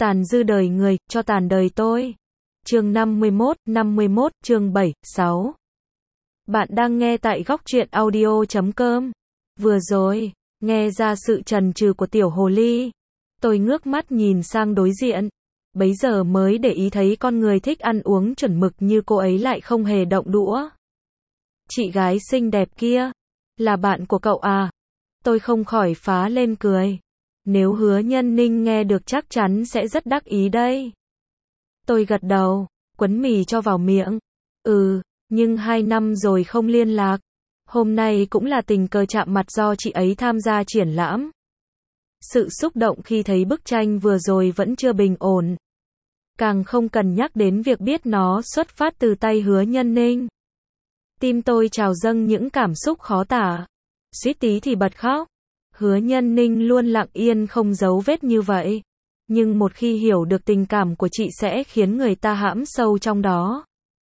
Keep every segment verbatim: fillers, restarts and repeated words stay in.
Tàn dư đời người, cho tàn đời tôi. Chương năm mươi mốt, năm mươi mốt, chương bảy, sáu. Bạn đang nghe tại góc truyện audio chấm com. Vừa rồi, nghe ra sự chần chừ của tiểu hồ ly. Tôi ngước mắt nhìn sang đối diện. Bấy giờ mới để ý thấy con người thích ăn uống chuẩn mực như cô ấy lại không hề động đũa. Chị gái xinh đẹp kia, là bạn của cậu à? Tôi không khỏi phá lên cười. Nếu Hứa Nhân Ninh nghe được chắc chắn sẽ rất đắc ý đây. Tôi gật đầu, quấn mì cho vào miệng. Ừ, nhưng hai năm rồi không liên lạc. Hôm nay cũng là tình cờ chạm mặt do chị ấy tham gia triển lãm. Sự xúc động khi thấy bức tranh vừa rồi vẫn chưa bình ổn. Càng không cần nhắc đến việc biết nó xuất phát từ tay Hứa Nhân Ninh. Tim tôi trào dâng những cảm xúc khó tả. Suýt tí thì bật khóc. Hứa Nhân Ninh luôn lặng yên không giấu vết như vậy. Nhưng một khi hiểu được tình cảm của chị sẽ khiến người ta hãm sâu trong đó.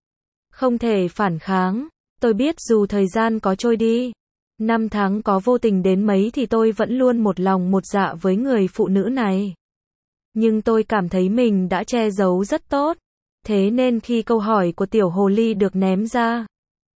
Không thể phản kháng. Tôi biết dù thời gian có trôi đi, năm tháng có vô tình đến mấy thì tôi vẫn luôn một lòng một dạ với người phụ nữ này. Nhưng tôi cảm thấy mình đã che giấu rất tốt. Thế nên khi câu hỏi của tiểu hồ ly được ném ra,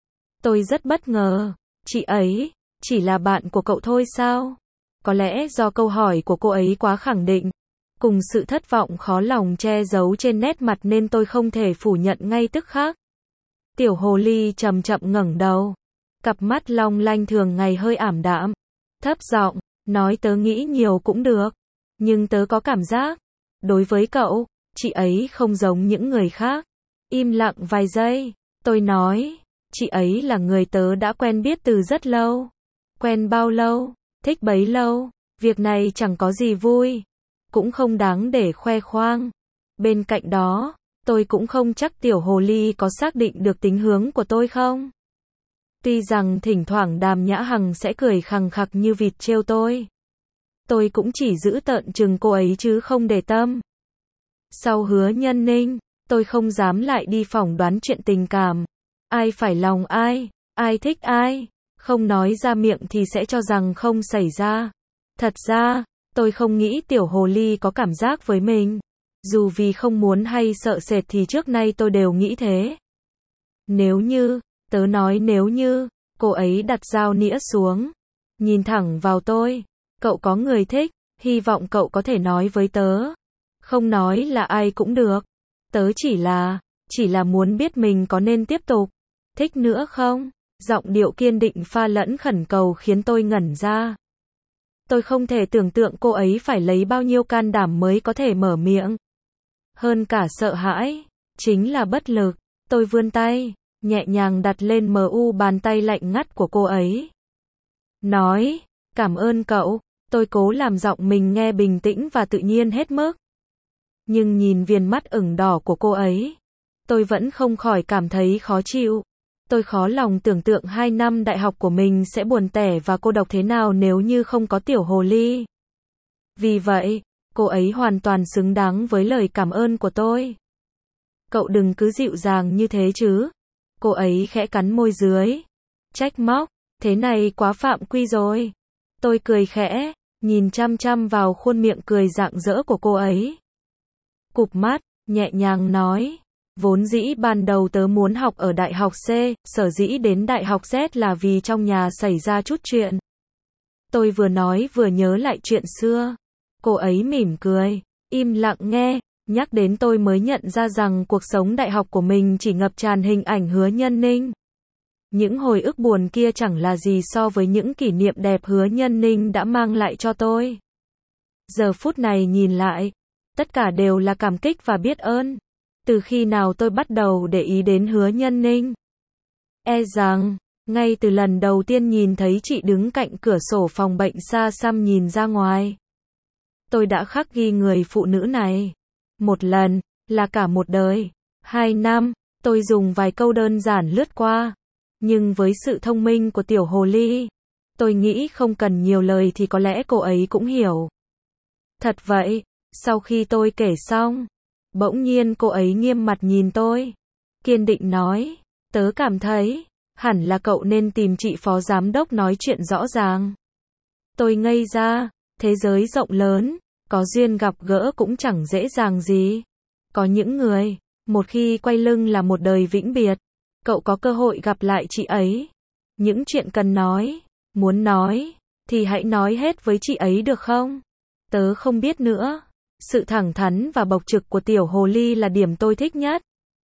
tôi rất bất ngờ. Chị ấy chỉ là bạn của cậu thôi sao? Có lẽ do câu hỏi của cô ấy quá khẳng định, cùng sự thất vọng khó lòng che giấu trên nét mặt nên tôi không thể phủ nhận ngay tức khắc. Tiểu hồ ly chậm chậm ngẩng đầu, cặp mắt long lanh thường ngày hơi ảm đạm, thấp giọng nói, tớ nghĩ nhiều cũng được, nhưng tớ có cảm giác, đối với cậu, chị ấy không giống những người khác. Im lặng vài giây, tôi nói, chị ấy là người tớ đã quen biết từ rất lâu. Quen bao lâu, thích bấy lâu, việc này chẳng có gì vui, cũng không đáng để khoe khoang. Bên cạnh đó, tôi cũng không chắc tiểu hồ ly có xác định được tính hướng của tôi không. Tuy rằng thỉnh thoảng Đàm Nhã Hằng sẽ cười khằng khặc như vịt trêu tôi. Tôi cũng chỉ giữ tợn chừng cô ấy chứ không để tâm. Sau Hứa Nhân Ninh, tôi không dám lại đi phỏng đoán chuyện tình cảm. Ai phải lòng ai, ai thích ai, không nói ra miệng thì sẽ cho rằng không xảy ra. Thật ra, tôi không nghĩ tiểu hồ ly có cảm giác với mình. Dù vì không muốn hay sợ sệt thì trước nay tôi đều nghĩ thế. Nếu như, tớ nói nếu như, cô ấy đặt dao nĩa xuống, nhìn thẳng vào tôi, cậu có người thích, hy vọng cậu có thể nói với tớ. Không nói là ai cũng được. Tớ chỉ là, chỉ là muốn biết mình có nên tiếp tục thích nữa không? Giọng điệu kiên định pha lẫn khẩn cầu khiến tôi ngẩn ra. Tôi không thể tưởng tượng cô ấy phải lấy bao nhiêu can đảm mới có thể mở miệng. Hơn cả sợ hãi, chính là bất lực. Tôi vươn tay, nhẹ nhàng đặt lên mờ u bàn tay lạnh ngắt của cô ấy. Nói, cảm ơn cậu. Tôi cố làm giọng mình nghe bình tĩnh và tự nhiên hết mức. Nhưng nhìn viền mắt ửng đỏ của cô ấy, tôi vẫn không khỏi cảm thấy khó chịu. Tôi khó lòng tưởng tượng hai năm đại học của mình sẽ buồn tẻ và cô độc thế nào nếu như không có tiểu hồ ly. Vì vậy, cô ấy hoàn toàn xứng đáng với lời cảm ơn của tôi. Cậu đừng cứ dịu dàng như thế chứ. Cô ấy khẽ cắn môi dưới. Trách móc, thế này quá phạm quy rồi. Tôi cười khẽ, nhìn chăm chăm vào khuôn miệng cười rạng rỡ của cô ấy. Cụp mắt, nhẹ nhàng nói. Vốn dĩ ban đầu tớ muốn học ở đại học C, sở dĩ đến đại học Z là vì trong nhà xảy ra chút chuyện. Tôi vừa nói vừa nhớ lại chuyện xưa. Cô ấy mỉm cười, im lặng nghe, nhắc đến tôi mới nhận ra rằng cuộc sống đại học của mình chỉ ngập tràn hình ảnh Hứa Nhân Ninh. Những hồi ức buồn kia chẳng là gì so với những kỷ niệm đẹp Hứa Nhân Ninh đã mang lại cho tôi. Giờ phút này nhìn lại, tất cả đều là cảm kích và biết ơn. Từ khi nào tôi bắt đầu để ý đến Hứa Nhân Ninh? E rằng, ngay từ lần đầu tiên nhìn thấy chị đứng cạnh cửa sổ phòng bệnh xa xăm nhìn ra ngoài, tôi đã khắc ghi người phụ nữ này. Một lần, là cả một đời. Hai năm, tôi dùng vài câu đơn giản lướt qua. Nhưng với sự thông minh của tiểu hồ ly, tôi nghĩ không cần nhiều lời thì có lẽ cô ấy cũng hiểu. Thật vậy, sau khi tôi kể xong, bỗng nhiên cô ấy nghiêm mặt nhìn tôi, kiên định nói, tớ cảm thấy, hẳn là cậu nên tìm chị phó giám đốc nói chuyện rõ ràng. Tôi ngây ra, thế giới rộng lớn, Có duyên gặp gỡ cũng chẳng dễ dàng gì. Có những người, một khi quay lưng là một đời vĩnh biệt. Cậu có cơ hội gặp lại chị ấy. Những chuyện cần nói, muốn nói, thì hãy nói hết với chị ấy được không? Tớ không biết nữa. Sự thẳng thắn và bộc trực của tiểu hồ ly là điểm tôi thích nhất.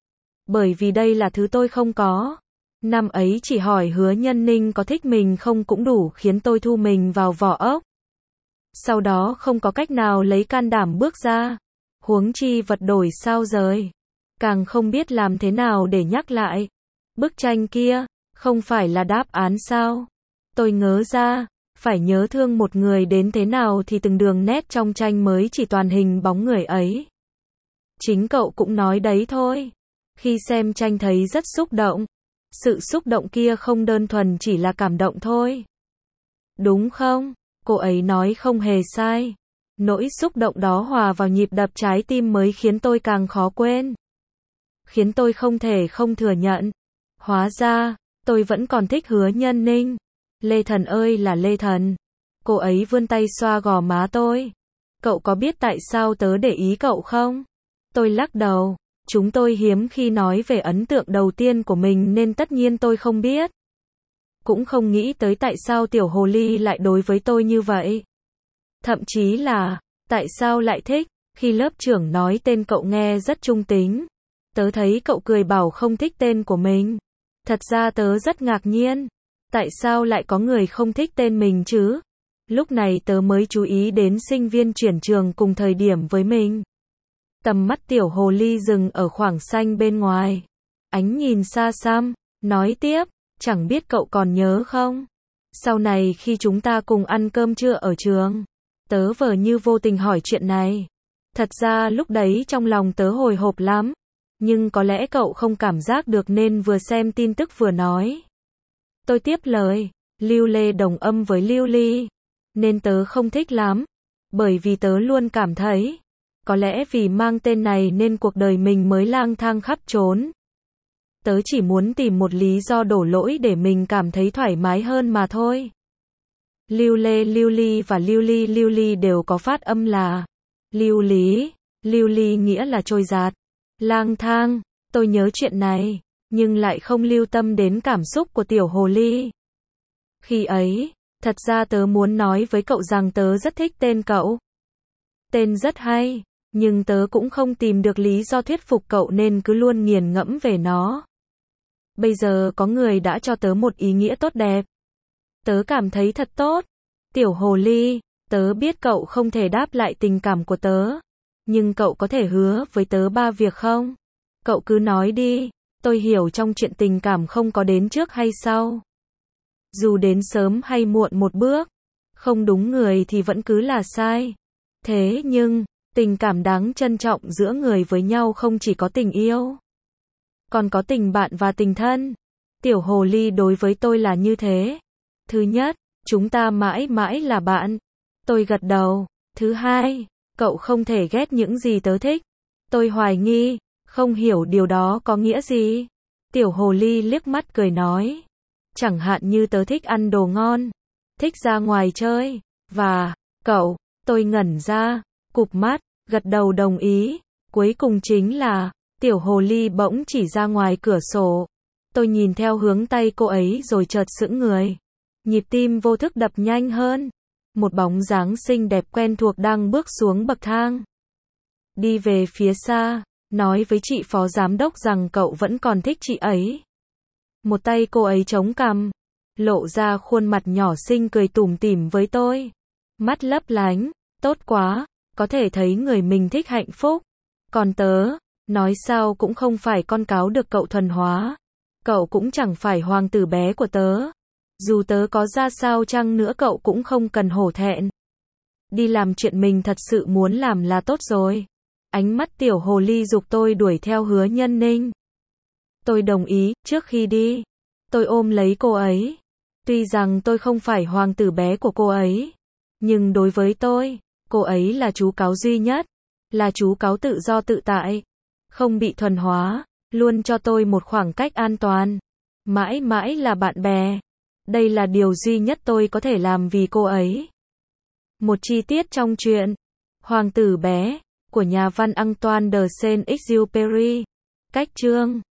Bởi vì đây là thứ tôi không có. Năm ấy chỉ hỏi Hứa Nhân Ninh có thích mình không cũng đủ khiến tôi thu mình vào vỏ ốc. Sau đó không có cách nào lấy can đảm bước ra. Huống chi vật đổi sao rời. Càng không biết làm thế nào để nhắc lại. Bức tranh kia, không phải là đáp án sao? Tôi ngớ ra, phải nhớ thương một người đến thế nào thì từng đường nét trong tranh mới chỉ toàn hình bóng người ấy. Chính cậu cũng nói đấy thôi. Khi xem tranh thấy rất xúc động. Sự xúc động kia không đơn thuần chỉ là cảm động thôi. Đúng không? Cô ấy nói không hề sai. Nỗi xúc động đó hòa vào nhịp đập trái tim mới khiến tôi càng khó quên. Khiến tôi không thể không thừa nhận. Hóa ra, tôi vẫn còn thích Hứa Nhân Ninh. Lê Thần ơi là Lê Thần. Cô ấy vươn tay xoa gò má tôi. Cậu có biết tại sao tớ để ý cậu không? Tôi lắc đầu. Chúng tôi hiếm khi nói về ấn tượng đầu tiên của mình nên tất nhiên tôi không biết. Cũng không nghĩ tới tại sao tiểu hồ ly lại đối với tôi như vậy. Thậm chí là, tại sao lại thích, khi lớp trưởng nói tên cậu nghe rất trung tính. Tớ thấy cậu cười bảo không thích tên của mình. Thật ra tớ rất ngạc nhiên. Tại sao lại có người không thích tên mình chứ? Lúc này tớ mới chú ý đến sinh viên chuyển trường cùng thời điểm với mình. Tầm mắt tiểu hồ ly dừng ở khoảng xanh bên ngoài. Ánh nhìn xa xăm, nói tiếp, chẳng biết cậu còn nhớ không? Sau này khi chúng ta cùng ăn cơm trưa ở trường, tớ vờ như vô tình hỏi chuyện này. Thật ra lúc đấy trong lòng tớ hồi hộp lắm. Nhưng có lẽ cậu không cảm giác được nên vừa xem tin tức vừa nói. Tôi tiếp lời, Lưu Lê đồng âm với Lưu Ly. Nên tớ không thích lắm. Bởi vì tớ luôn cảm thấy, có lẽ vì mang tên này nên cuộc đời mình mới lang thang khắp trốn. Tớ chỉ muốn tìm một lý do đổ lỗi để mình cảm thấy thoải mái hơn mà thôi. Lưu Lê, Lưu Ly và Lưu Ly, Lưu Ly đều có phát âm là Lưu Lý. Lưu Ly nghĩa là trôi dạt. Lang thang, tôi nhớ chuyện này, nhưng lại không lưu tâm đến cảm xúc của tiểu hồ ly. Khi ấy, thật ra tớ muốn nói với cậu rằng tớ rất thích tên cậu. Tên rất hay, nhưng tớ cũng không tìm được lý do thuyết phục cậu nên cứ luôn nghiền ngẫm về nó. Bây giờ có người đã cho tớ một ý nghĩa tốt đẹp. Tớ cảm thấy thật tốt. Tiểu hồ ly, tớ biết cậu không thể đáp lại tình cảm của tớ. Nhưng cậu có thể hứa với tớ ba việc không? Cậu cứ nói đi, tôi hiểu trong chuyện tình cảm không có đến trước hay sau. Dù đến sớm hay muộn một bước, không đúng người thì vẫn cứ là sai. Thế nhưng, tình cảm đáng trân trọng giữa người với nhau không chỉ có tình yêu, còn có tình bạn và tình thân. Tiểu hồ ly đối với tôi là như thế. Thứ nhất, chúng ta mãi mãi là bạn. Tôi gật đầu. Thứ hai, cậu không thể ghét những gì tớ thích. Tôi hoài nghi, không hiểu điều đó có nghĩa gì. Tiểu hồ ly liếc mắt cười nói. Chẳng hạn như tớ thích ăn đồ ngon, thích ra ngoài chơi, và, cậu, tôi ngẩn ra, cụp mắt, gật đầu đồng ý. Cuối cùng chính là, tiểu hồ ly bỗng chỉ ra ngoài cửa sổ. Tôi nhìn theo hướng tay cô ấy rồi chợt sững người. Nhịp tim vô thức đập nhanh hơn. Một bóng dáng xinh đẹp quen thuộc đang bước xuống bậc thang. Đi về phía xa, nói với chị phó giám đốc rằng cậu vẫn còn thích chị ấy. Một tay cô ấy chống cằm, lộ ra khuôn mặt nhỏ xinh cười tủm tỉm với tôi. Mắt lấp lánh, tốt quá, có thể thấy người mình thích hạnh phúc. Còn tớ, nói sao cũng không phải con cáo được cậu thuần hóa. Cậu cũng chẳng phải hoàng tử bé của tớ. Dù tớ có ra sao chăng nữa cậu cũng không cần hổ thẹn. Đi làm chuyện mình thật sự muốn làm là tốt rồi. Ánh mắt tiểu hồ ly giục tôi đuổi theo Hứa Nhân Ninh. Tôi đồng ý. Trước khi đi, tôi ôm lấy cô ấy. Tuy rằng tôi không phải hoàng tử bé của cô ấy, nhưng đối với tôi, cô ấy là chú cáo duy nhất, là chú cáo tự do tự tại, không bị thuần hóa, luôn cho tôi một khoảng cách an toàn, mãi mãi là bạn bè. Đây là điều duy nhất tôi có thể làm vì cô ấy. Một chi tiết trong chuyện, Hoàng tử bé, của nhà văn Antoine de Saint-Exupéry. Cách chương